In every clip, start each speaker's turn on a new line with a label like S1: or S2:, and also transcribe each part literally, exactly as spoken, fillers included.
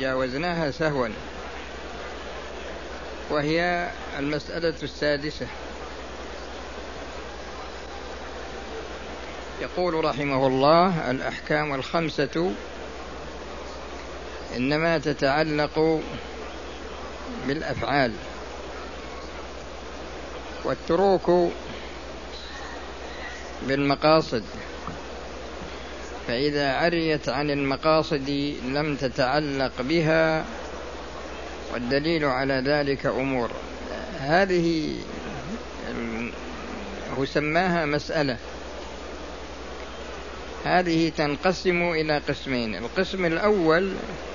S1: تجاوزناها سهوا، وهي المسألة السادسة. يقول رحمه الله: الأحكام الخمسة إنما تتعلق بالأفعال، والتروك بالمقاصد، فإذا عريت عن المقاصد لم تتعلق بها، والدليل على ذلك أمور. هذه هو سماها مسألة، هذه تنقسم إلى قسمين. القسم الأول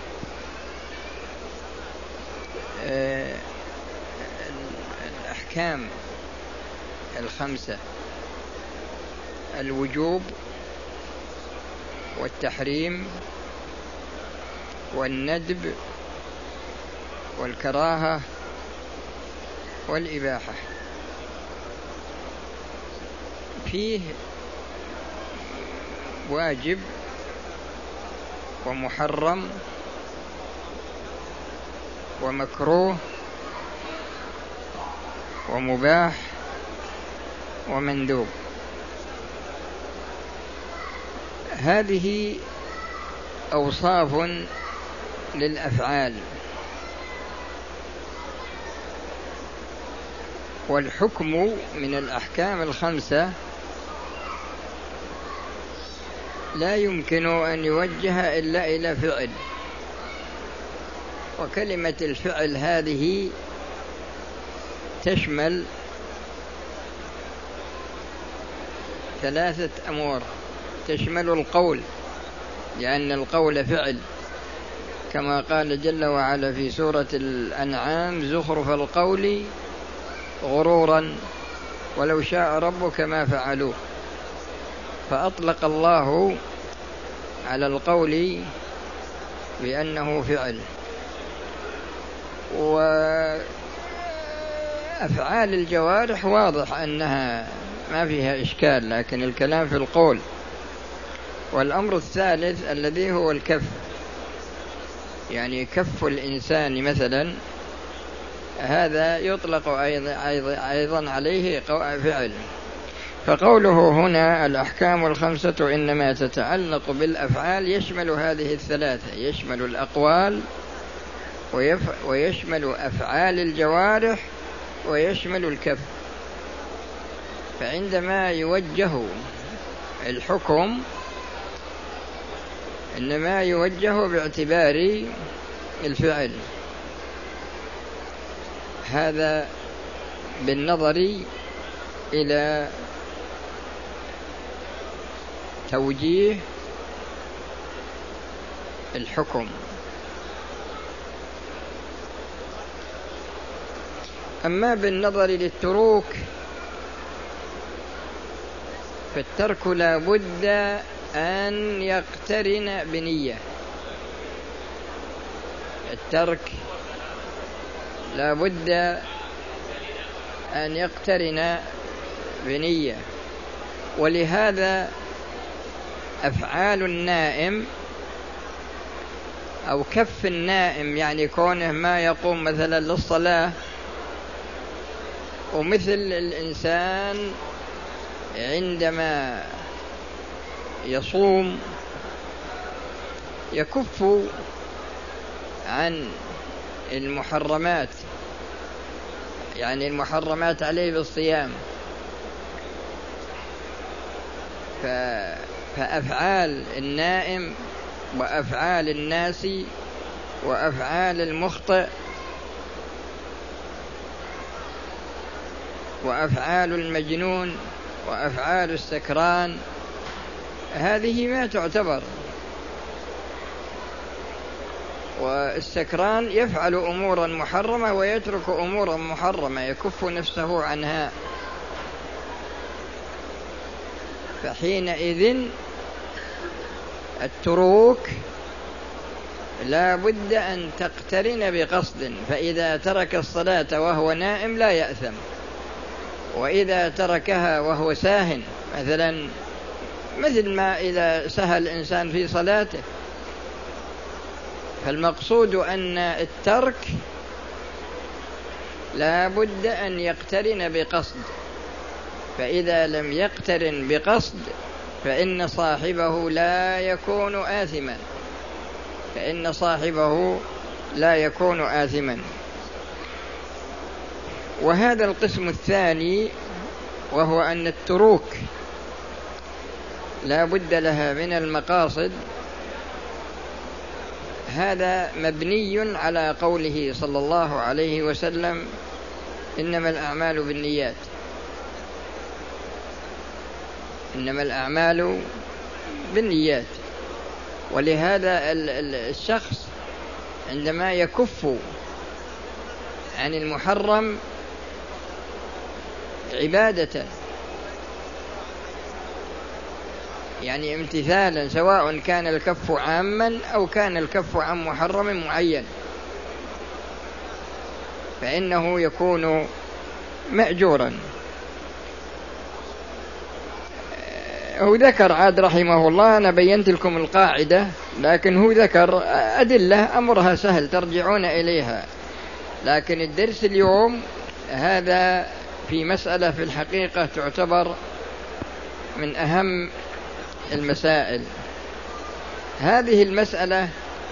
S1: الأحكام الخمسة: الوجوب والتحريم والندب والكراهة والإباحة. فيه واجب ومحرم ومكروه ومباح ومندوب. هذه أوصاف للأفعال، والحكم من الأحكام الخمسة لا يمكن أن يوجه إلا إلى فعل، وكلمة الفعل هذه تشمل ثلاثة أمور. تشمل القول، لأن القول فعل، كما قال جل وعلا في سورة الأنعام: زخرف القول غرورا ولو شاء ربك ما فعلوه. فأطلق الله على القول بأنه فعل. وأفعال الجوارح واضح أنها ما فيها إشكال، لكن الكلام في القول. والأمر الثالث الذي هو الكف، يعني كف الإنسان مثلا، هذا يطلق أيضا عليه فعل. فقوله هنا الأحكام الخمسة إنما تتعلق بالأفعال يشمل هذه الثلاثة، يشمل الأقوال ويشمل أفعال الجوارح ويشمل الكف. فعندما يوجه الحكم إنما يوجه باعتبار الفعل، هذا بالنظر إلى توجيه الحكم. أما بالنظر للتروك فالترك لا بد أن يقترن بنية. الترك لا بد أن يقترن بنية، ولهذا أفعال النائم أو كف النائم، يعني كونه ما يقوم مثلا للصلاة، ومثل الإنسان عندما يصوم يكف عن المحرمات، يعني المحرمات عليه بالصيام. فأفعال النائم وأفعال الناس وأفعال المخطئ وأفعال المجنون وأفعال السكران هذه ما تعتبر. والسكران يفعل أمورا محرمة ويترك أمورا محرمة، يكف نفسه عنها. فحينئذ التروك لا بد أن تقترن بقصد، فإذا ترك الصلاة وهو نائم لا يأثم، وإذا تركها وهو ساهن، مثلا مثل ما إذا سهى الإنسان في صلاته فالمقصود أن الترك لا بد أن يقترن بقصد، فإذا لم يقترن بقصد فإن صاحبه لا يكون آثما فإن صاحبه لا يكون آثما. وهذا القسم الثاني، وهو أن التروك لا بد لها من المقاصد، هذا مبني على قوله صلى الله عليه وسلم: إنما الأعمال بالنيات. إنما الأعمال بالنيات. ولهذا الشخص عندما يكف عن المحرم عبادة، يعني امتثالا، سواء كان الكف عاما أو كان الكف عن محرم معين، فإنه يكون مأجورا. هو ذكر عاد رحمه الله، أنا بينت لكم القاعدة، لكن هو ذكر أدلة أمرها سهل ترجعون إليها. لكن الدرس اليوم هذا في مسألة في الحقيقة تعتبر من أهم المسائل. هذه المسألة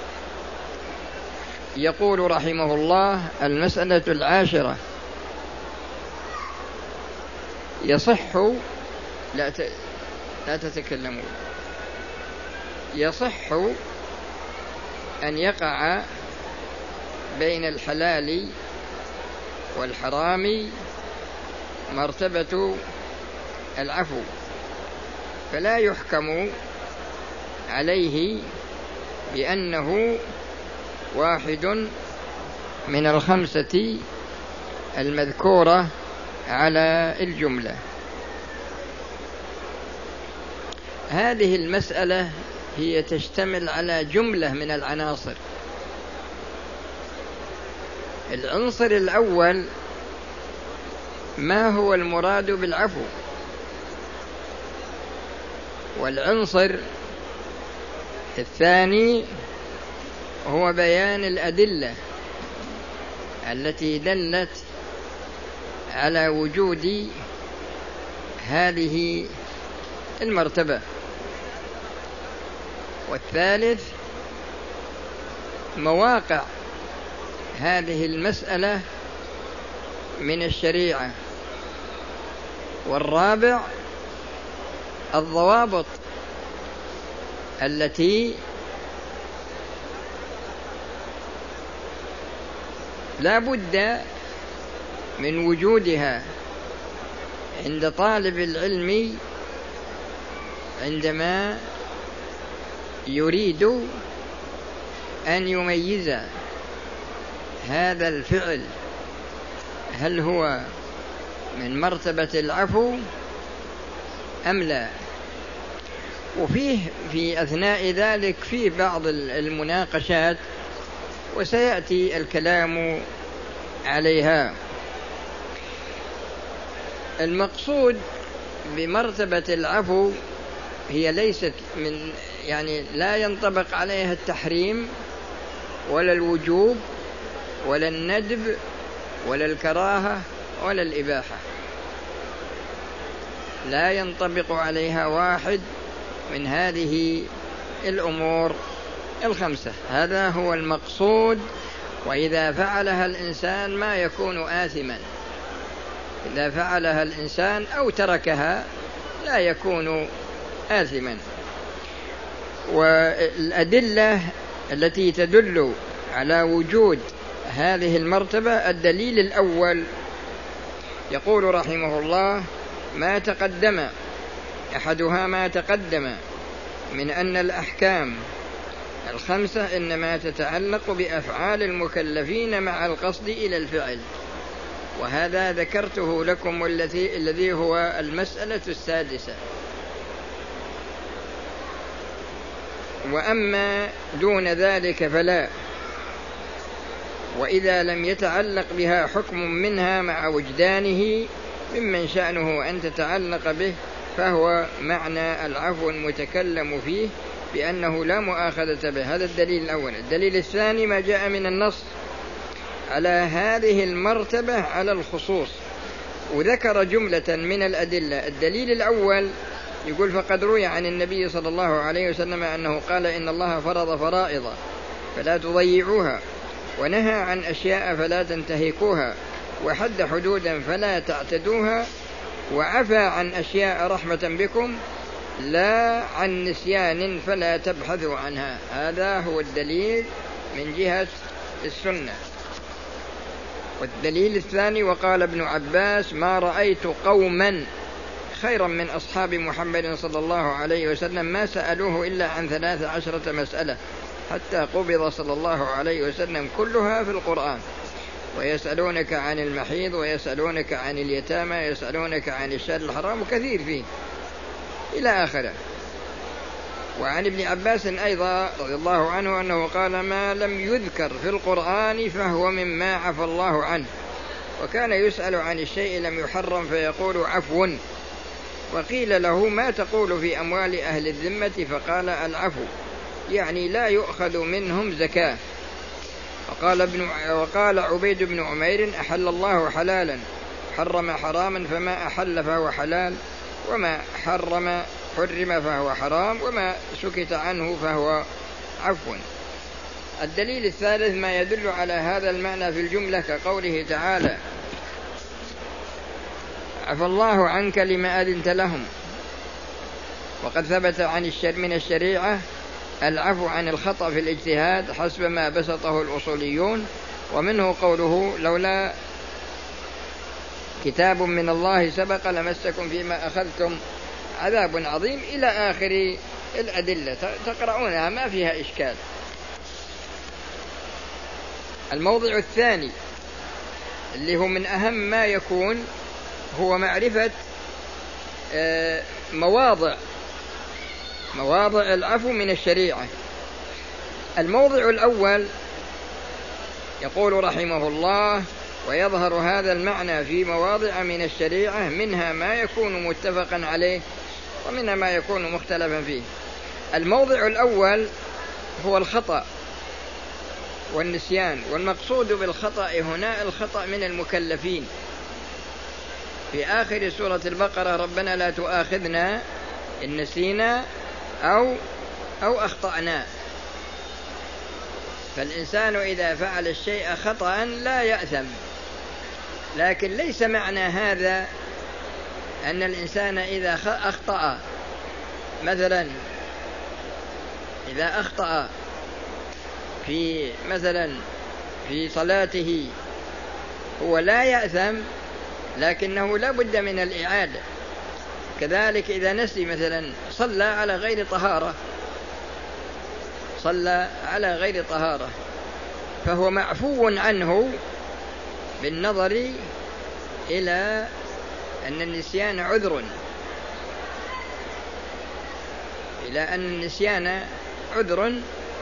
S1: يقول رحمه الله: المسألة العاشرة: يصح لا ت... لا تتكلموا يصح أن يقع بين الحلال والحرام مرتبة العفو، فلا يحكم عليه بأنه واحد من الخمسة المذكورة على الجملة. هذه المسألة هي تشتمل على جملة من العناصر. العنصر الأول: ما هو المراد بالعفو؟ والعنصر الثاني هو بيان الأدلة التي دلت على وجود هذه المرتبة. والثالث مواقع هذه المسألة من الشريعة. والرابع الضوابط التي لا بد من وجودها عند طالب العلم عندما يريد أن يميز هذا الفعل هل هو من مرتبة العفو أم لا. وفيه في أثناء ذلك في بعض المناقشات وسيأتي الكلام عليها. المقصود بمرتبة العفو هي ليست من يعني لا ينطبق عليها التحريم ولا الوجوب ولا الندب ولا الكراهة ولا الإباحة، لا ينطبق عليها واحد من هذه الأمور الخمسة. هذا هو المقصود. وإذا فعلها الإنسان ما يكون آثما، إذا فعلها الإنسان أو تركها لا يكون آثما. والأدلة التي تدل على وجود هذه المرتبة: الدليل الأول يقول رحمه الله: ما تقدم أحدها ما تقدم من أن الأحكام الخمسة إنما تتعلق بأفعال المكلفين مع القصد إلى الفعل. وهذا ذكرته لكم والذي الذي هو المسألة السادسة. وأما دون ذلك فلا. وإذا لم يتعلق بها حكم منها مع وجدانه ممن شأنه أن تتعلق به فهو معنى العفو المتكلم فيه بأنه لا مؤاخذة به. هذا الدليل الأول. الدليل الثاني ما جاء من النص على هذه المرتبة على الخصوص، وذكر جملة من الأدلة. الدليل الأول يقول فقد روي عن النبي صلى الله عليه وسلم أنه قال إن الله فرض فرائض فلا تضيعوها، ونهى عن أشياء فلا تنتهكوها، وحد حدودا فلا تعتدوها، وعفى عن أشياء رحمة بكم لا عن نسيان فلا تبحثوا عنها. هذا هو الدليل من جهة السنة. والدليل الثاني وقال ابن عباس ما رأيت قوما خيرا من أصحاب محمد صلى الله عليه وسلم ما سألوه إلا عن ثلاث عشرة مسألة حتى قبض صلى الله عليه وسلم كلها في القرآن، ويسألونك عن المحيض، ويسألونك عن اليتامى، يسألونك عن الشهر الحرام، وكثير فيه إلى آخره. وعن ابن عباس أيضا رضي الله عنه أنه قال ما لم يذكر في القرآن فهو مما عفى الله عنه، وكان يسأل عن الشيء لم يحرم فيقول عفو، وقيل له ما تقول في أموال أهل الذمة فقال العفو، يعني لا يؤخذ منهم زكاة. وقال, ابن وقال عبيد بن عمير أحل الله حلالا حرم حراما فما أحل فهو حلال، وما حرم حرم فهو حرام، وما سكت عنه فهو عفو. الدليل الثالث ما يدل على هذا المعنى في الجملة كقوله تعالى عفى الله عنك لما أذنت لهم. وقد ثبت عن الشر من الشريعة العفو عن الخطأ في الاجتهاد حسب ما بسطه الأصوليون، ومنه قوله لولا كتاب من الله سبق لمسكم فيما أخذتم عذاب عظيم إلى آخر الأدلة تقرؤونها ما فيها إشكال. الموضع الثاني اللي هو من أهم ما يكون هو معرفة مواضع مواضع العفو من الشريعة. الموضع الأول يقول رحمه الله ويظهر هذا المعنى في مواضع من الشريعة منها ما يكون متفقا عليه ومنها ما يكون مختلفا فيه. الموضع الأول هو الخطأ والنسيان، والمقصود بالخطأ هنا الخطأ من المكلفين. في آخر سورة البقرة ربنا لا تؤاخذنا إن نسينا أو أو أخطأنا. فالإنسان إذا فعل الشيء خطأ لا يأثم، لكن ليس معنى هذا أن الإنسان إذا أخطأ مثلا إذا أخطأ في مثلا في صلاته هو لا يأثم، لكنه لا بد من الإعادة. كذلك إذا نسي مثلا صلى على غير طهارة صلى على غير طهارة فهو معفو عنه بالنظر إلى أن النسيان عذر إلى أن النسيان عذر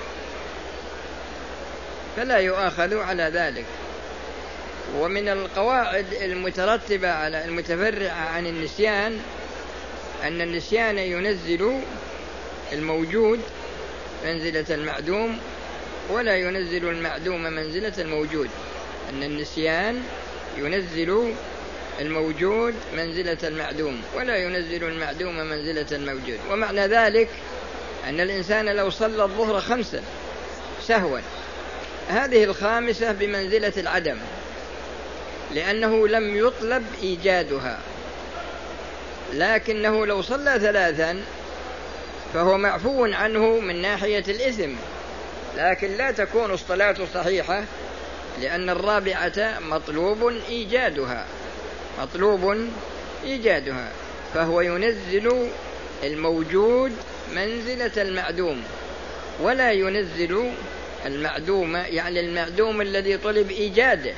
S1: فلا يؤاخذ على ذلك. ومن القواعد المترتبة على المتفرعة عن النسيان أن النسيان ينزل الموجود منزلة المعدوم ولا ينزل المعدوم منزلة الموجود. أن النسيان ينزل الموجود منزلة المعدوم ولا ينزل المعدوم منزلة الموجود. ومعنى ذلك أن الإنسان لو صلى الظهر خمسا سهوا هذه الخامسة بمنزلة العدم، لأنه لم يطلب إيجادها. لكنه لو صلى ثلاثا فهو معفو عنه من ناحية الإثم، لكن لا تكون الصلاة صحيحة لأن الرابعة مطلوب إيجادها مطلوب إيجادها فهو ينزل الموجود منزلة المعدوم ولا ينزل المعدوم، يعني المعدوم الذي طلب إيجاده،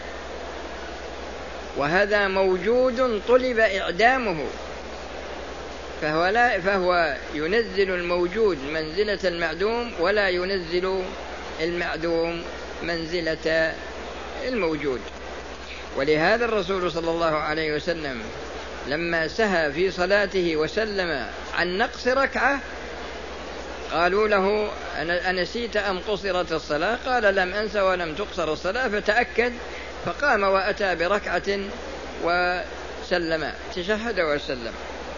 S1: وهذا موجود طلب إعدامه، فهو, لا فهو ينزل الموجود منزلة المعدوم ولا ينزل المعدوم منزلة الموجود. ولهذا الرسول صلى الله عليه وسلم لما سهى في صلاته وسلم عن نقص ركعة قالوا له أنسيت أم قصرت الصلاة؟ قال لم أنس ولم تقصر الصلاة، فتأكد فقام وأتى بركعة وسلم، تشهد وسلم.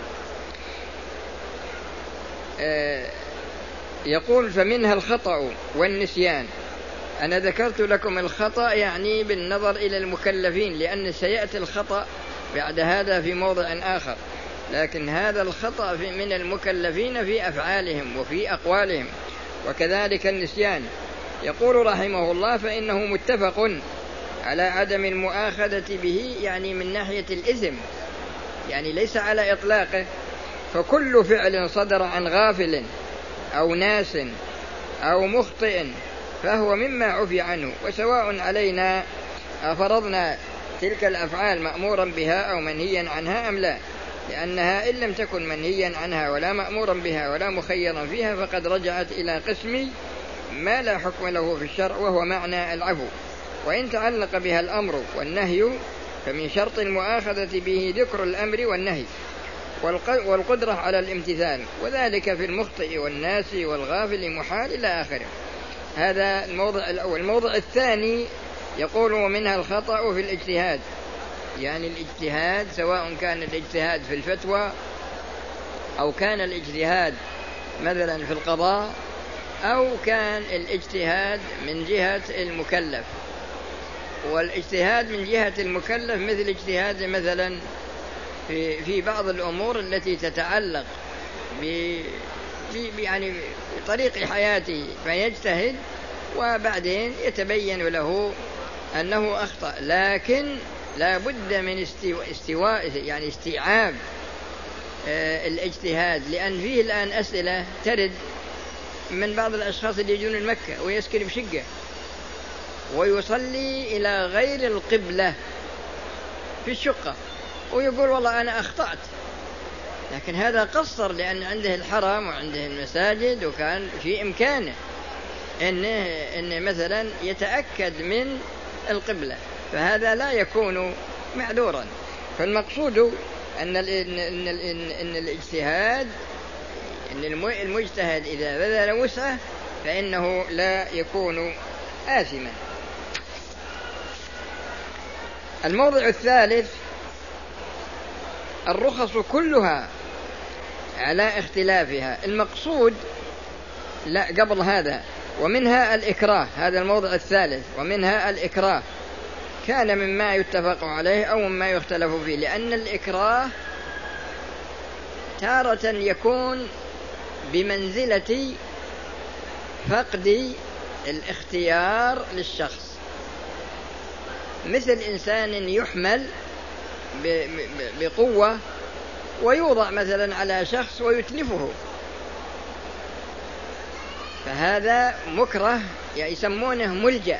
S1: يقول فمنها الخطأ والنسيان. أنا ذكرت لكم الخطأ يعني بالنظر إلى المكلفين، لأن سيأتي الخطأ بعد هذا في موضع آخر، لكن هذا الخطأ من المكلفين في أفعالهم وفي أقوالهم، وكذلك النسيان. يقول رحمه الله فإنه متفق على عدم المؤاخذة به، يعني من ناحية الإثم، يعني ليس على إطلاقه، فكل فعل صدر عن غافل أو ناس أو مخطئ فهو مما عفي عنه، وسواء علينا أفرضنا تلك الأفعال مأمورا بها أو منهيا عنها أم لا، لأنها إن لم تكن منهيا عنها ولا مأمورا بها ولا مخيرا فيها فقد رجعت إلى قسم ما لا حكم له في الشرع، وهو معنى العفو. وإن تعلق بها الأمر والنهي فمن شرط المؤاخذة به ذكر الأمر والنهي والقدرة على الامتثال، وذلك في المخطئ والناس والغافل محال إلى آخره. هذا الموضع الأول. الموضع الثاني يقول ومنها الخطأ في الاجتهاد، يعني الاجتهاد سواء كان الاجتهاد في الفتوى أو كان الاجتهاد مثلا في القضاء أو كان الاجتهاد من جهة المكلف. والاجتهاد من جهة المكلف مثل اجتهاد مثلا في في بعض الأمور التي تتعلق ب يعني بطريق حياته، فيجتهد وبعدين يتبين له أنه أخطأ، لكن لا بد من استواء يعني استيعاب الاجتهاد، لأن فيه الآن أسئلة ترد من بعض الأشخاص اللي يجون المكة ويسكن بشقة ويصلي إلى غير القبلة في الشقة ويقول والله أنا أخطأت، لكن هذا قصر لأن عنده الحرم وعنده المساجد وكان في إمكانه إنه, إنه مثلا يتأكد من القبلة، فهذا لا يكون معذورا. فالمقصود أن, إن, إن, إن, إن الاجتهاد إن المجتهد إذا بذل وسعه فإنه لا يكون آثما. الموضع الثالث الرخص كلها على اختلافها. المقصود لا قبل هذا ومنها الإكراه، هذا الموضع الثالث، ومنها الإكراه كان مما يتفق عليه أو مما يختلف فيه، لأن الإكراه تارة يكون بمنزلة فقد الاختيار للشخص، مثل إنسان يحمل بقوة ويوضع مثلا على شخص ويتلفه، فهذا مكره يعني يسمونه ملجأ،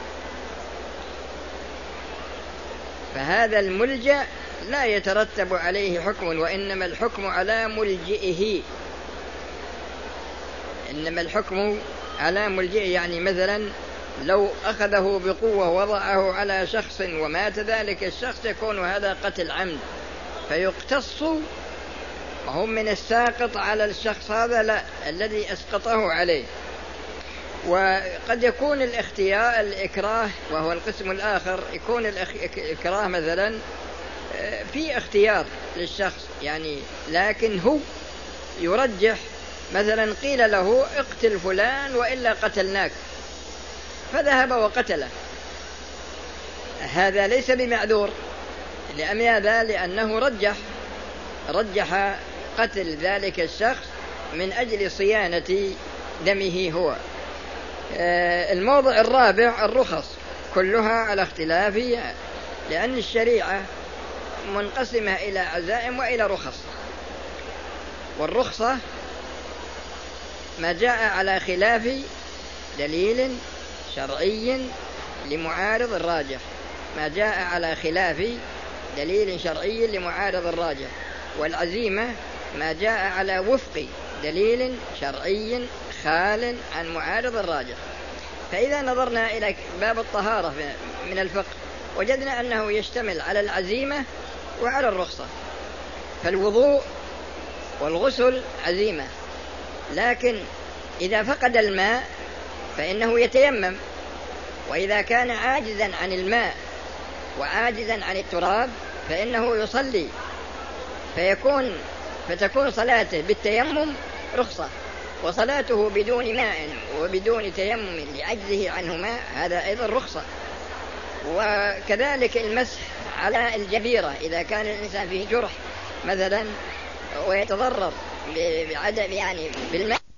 S1: فهذا الملجأ لا يترتب عليه حكم، وإنما الحكم على ملجئه، إنما الحكم على ملجئه. يعني مثلا لو أخذه بقوة وضعه على شخص ومات ذلك الشخص يكون هذا قتل عمد، فيقتص وهم من الساقط على الشخص هذا لا الذي أسقطه عليه. وقد يكون الاختيار الإكراه وهو القسم الآخر، يكون الإكراه مثلا في اختيار للشخص يعني، لكن هو يرجح مثلا قيل له اقتل فلان وإلا قتلناك فذهب وقتله، هذا ليس بمعذور. لماذا؟ لأنه رجح رجح قتل ذلك الشخص من أجل صيانة دمه هو. الموضع الرابع الرخص كلها على اختلافها، لأن الشريعة منقسمة إلى عزائم وإلى رخص، والرخصة ما جاء على خلاف دليل شرعي لمعارض الراجح، ما جاء على خلاف دليل شرعي لمعارض الراجح. والعزيمة ما جاء على وفق دليل شرعي خال عن معارض الراجح. فإذا نظرنا إلى باب الطهارة من الفقه وجدنا أنه يشتمل على العزيمة وعلى الرخصة، فالوضوء والغسل عزيمة، لكن إذا فقد الماء فإنه يتيمم، وإذا كان عاجزا عن الماء وعاجزا عن التراب فإنه يصلي، فيكون فتكون صلاته بالتيمم رخصة، وصلاته بدون ماء وبدون تيمم لعجزه عنه ماء هذا أيضا رخصة. وكذلك المسح على الجبيرة إذا كان الإنسان فيه جرح مثلا ويتضرر بعدم يعني بالماء